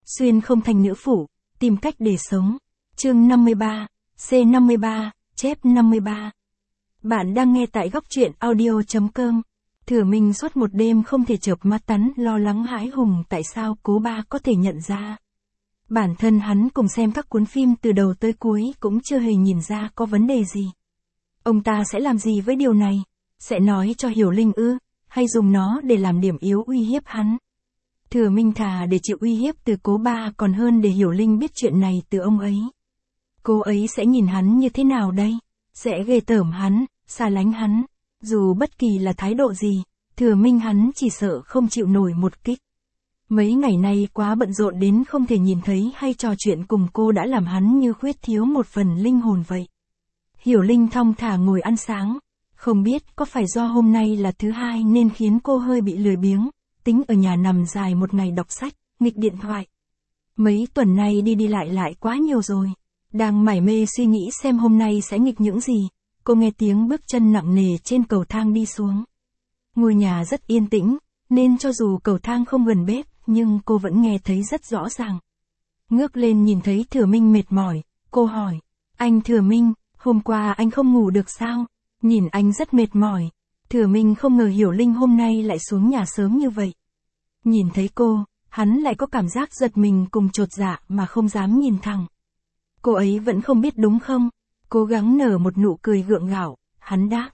Xuyên không thành nữ phụ, tìm cách để sống. Chương 53, C53, chép 53. Bạn đang nghe tại góc truyện audio.com. Thừa Minh suốt một đêm không thể chợp mắt tắn, lo lắng hãi hùng tại sao cố ba có thể nhận ra. Bản thân hắn cùng xem các cuốn phim từ đầu tới cuối cũng chưa hề nhìn ra có vấn đề gì. Ông ta sẽ làm gì với điều này? Sẽ nói cho Hiểu Linh ư, hay dùng nó để làm điểm yếu uy hiếp hắn? Thừa Minh thà để chịu uy hiếp từ cố ba còn hơn để Hiểu Linh biết chuyện này từ ông ấy. Cô ấy sẽ nhìn hắn như thế nào đây? Sẽ ghê tởm hắn, xa lánh hắn. Dù bất kỳ là thái độ gì, Thừa Minh hắn chỉ sợ không chịu nổi một kích. Mấy ngày nay quá bận rộn đến không thể nhìn thấy hay trò chuyện cùng cô đã làm hắn như khuyết thiếu một phần linh hồn vậy. Hiểu Linh thong thả ngồi ăn sáng. Không biết có phải do hôm nay là thứ hai nên khiến cô hơi bị lười biếng, tính ở nhà nằm dài một ngày đọc sách, nghịch điện thoại. Mấy tuần nay đi lại quá nhiều rồi. Đang mải mê suy nghĩ xem hôm nay sẽ nghịch những gì, cô nghe tiếng bước chân nặng nề trên cầu thang đi xuống. Ngôi nhà rất yên tĩnh, nên cho dù cầu thang không gần bếp, nhưng cô vẫn nghe thấy rất rõ ràng. Ngước lên nhìn thấy Thừa Minh mệt mỏi, cô hỏi, anh Thừa Minh, hôm qua anh không ngủ được sao? Nhìn anh rất mệt mỏi. Thừa Minh không ngờ Hiểu Linh hôm nay lại xuống nhà sớm như vậy. Nhìn thấy cô, hắn lại có cảm giác giật mình cùng chột dạ mà không dám nhìn thẳng. Cô ấy vẫn không biết đúng không? Cố gắng nở một nụ cười gượng gạo, hắn đáp.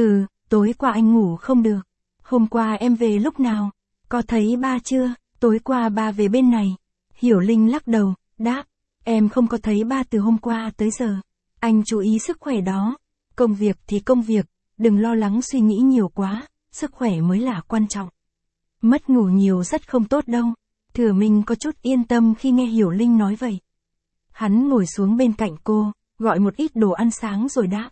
Tối qua anh ngủ không được. Hôm qua em về lúc nào? Có thấy ba chưa? Tối qua ba về bên này. Hiểu Linh lắc đầu, đáp. Em không có thấy ba từ hôm qua tới giờ. Anh chú ý sức khỏe đó. Công việc thì công việc, đừng lo lắng suy nghĩ nhiều quá, sức khỏe mới là quan trọng. Mất ngủ nhiều rất không tốt đâu. Thừa Minh có chút yên tâm khi nghe Hiểu Linh nói vậy. Hắn ngồi xuống bên cạnh cô, gọi một ít đồ ăn sáng rồi đáp.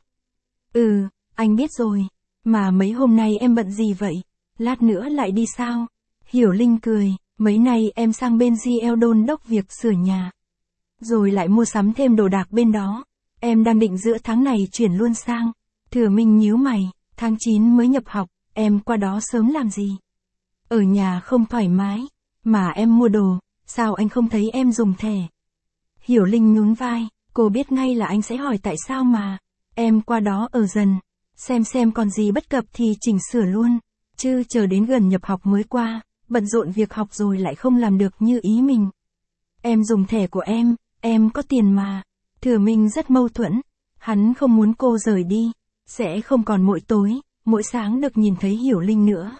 Anh biết rồi, mà mấy hôm nay em bận gì vậy? Lát nữa lại đi sao? Hiểu Linh cười, mấy nay em sang bên GL đôn đốc việc sửa nhà. Rồi lại mua sắm thêm đồ đạc bên đó. Em đang định giữa tháng này chuyển luôn sang. Thừa Minh nhíu mày, tháng 9 mới nhập học, em qua đó sớm làm gì? Ở nhà không thoải mái, mà em mua đồ, sao anh không thấy em dùng thẻ? Hiểu Linh nhún vai, cô biết ngay là anh sẽ hỏi tại sao mà. Em qua đó ở dần, xem còn gì bất cập thì chỉnh sửa luôn, chứ chờ đến gần nhập học mới qua, bận rộn việc học rồi lại không làm được như ý mình. Em dùng thẻ của em có tiền mà. Thừa Minh rất mâu thuẫn, hắn không muốn cô rời đi, sẽ không còn mỗi tối, mỗi sáng được nhìn thấy Hiểu Linh nữa.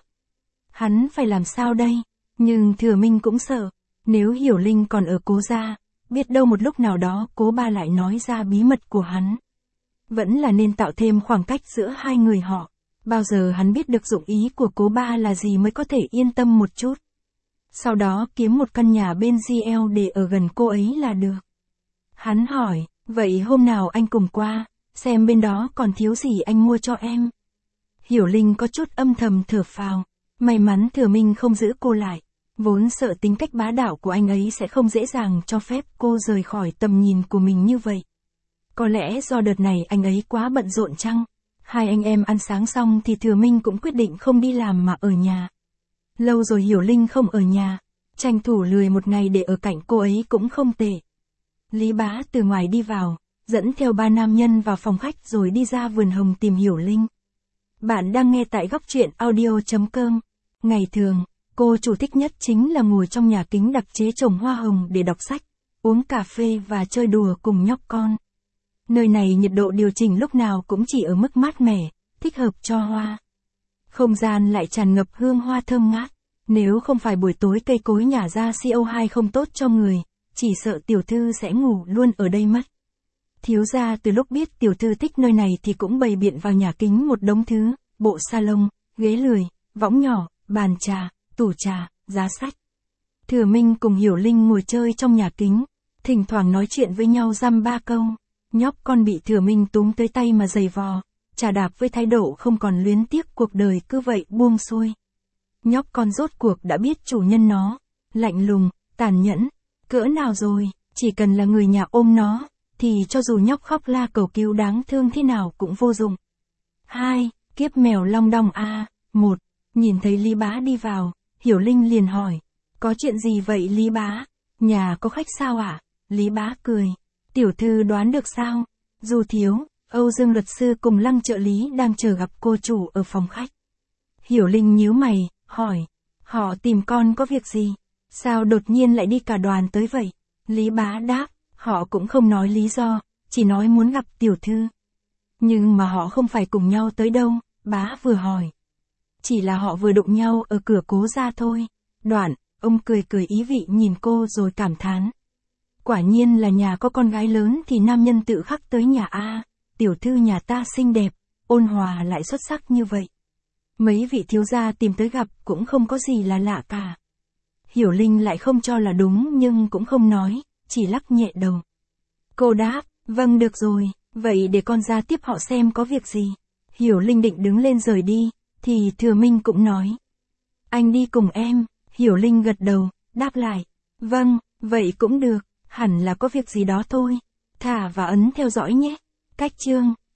Hắn phải làm sao đây? Nhưng Thừa Minh cũng sợ, nếu Hiểu Linh còn ở cố gia, biết đâu một lúc nào đó cố ba lại nói ra bí mật của hắn. Vẫn là nên tạo thêm khoảng cách giữa hai người họ, bao giờ hắn biết được dụng ý của cố ba là gì mới có thể yên tâm một chút. Sau đó kiếm một căn nhà bên GL để ở gần cô ấy là được. Hắn hỏi, vậy hôm nào anh cùng qua, xem bên đó còn thiếu gì anh mua cho em. Hiểu Linh có chút âm thầm thở phào, may mắn Thừa Minh không giữ cô lại, vốn sợ tính cách bá đạo của anh ấy sẽ không dễ dàng cho phép cô rời khỏi tầm nhìn của mình như vậy. Có lẽ do đợt này anh ấy quá bận rộn chăng? Hai anh em ăn sáng xong thì Thừa Minh cũng quyết định không đi làm mà ở nhà. Lâu rồi Hiểu Linh không ở nhà, tranh thủ lười một ngày để ở cạnh cô ấy cũng không tệ. Lý Bá từ ngoài đi vào, dẫn theo ba nam nhân vào phòng khách rồi đi ra vườn hồng tìm Hiểu Linh. Bạn đang nghe tại góc truyện audio.com. Ngày thường, cô chủ thích nhất chính là ngồi trong nhà kính đặc chế trồng hoa hồng để đọc sách, uống cà phê và chơi đùa cùng nhóc con. Nơi này nhiệt độ điều chỉnh lúc nào cũng chỉ ở mức mát mẻ, thích hợp cho hoa. Không gian lại tràn ngập hương hoa thơm ngát. Nếu không phải buổi tối cây cối nhả ra CO2 không tốt cho người, chỉ sợ tiểu thư sẽ ngủ luôn ở đây mất. Thiếu gia từ lúc biết tiểu thư thích nơi này thì cũng bày biện vào nhà kính một đống thứ, bộ salon, ghế lười, võng nhỏ, bàn trà, tủ trà, giá sách. Thừa Minh cùng Hiểu Linh ngồi chơi trong nhà kính, thỉnh thoảng nói chuyện với nhau dăm ba câu. Nhóc con bị Thừa Minh túm tới tay mà giày vò, chà đạp với thái độ không còn luyến tiếc cuộc đời cứ vậy buông xuôi. Nhóc con rốt cuộc đã biết chủ nhân nó, lạnh lùng, tàn nhẫn, cỡ nào rồi, chỉ cần là người nhà ôm nó, thì cho dù nhóc khóc la cầu cứu đáng thương thế nào cũng vô dụng. 2. Kiếp mèo long đong a. 1. Nhìn thấy Lý Bá đi vào, Hiểu Linh liền hỏi, có chuyện gì vậy Lý Bá? Nhà có khách sao ạ? Lý Bá cười. Tiểu thư đoán được sao? Du thiếu, Âu Dương luật sư cùng Lăng trợ lý đang chờ gặp cô chủ ở phòng khách. Hiểu Linh nhíu mày, hỏi. Họ tìm con có việc gì? Sao đột nhiên lại đi cả đoàn tới vậy? Lý Bá đáp, họ cũng không nói lý do, chỉ nói muốn gặp tiểu thư. Nhưng mà họ không phải cùng nhau tới đâu, Bá vừa hỏi. Chỉ là họ vừa đụng nhau ở cửa Cố gia thôi. Đoạn, ông cười cười ý vị nhìn cô rồi cảm thán. Quả nhiên là nhà có con gái lớn thì nam nhân tự khắc tới nhà A, tiểu thư nhà ta xinh đẹp, ôn hòa lại xuất sắc như vậy. Mấy vị thiếu gia tìm tới gặp cũng không có gì là lạ cả. Hiểu Linh lại không cho là đúng nhưng cũng không nói, chỉ lắc nhẹ đầu. Cô đáp, vâng được rồi, vậy để con ra tiếp họ xem có việc gì. Hiểu Linh định đứng lên rời đi, thì Thừa Minh cũng nói. Anh đi cùng em, Hiểu Linh gật đầu, đáp lại. Vâng, vậy cũng được, hẳn là có việc gì đó thôi. Thả và ấn theo dõi nhé. Cách chương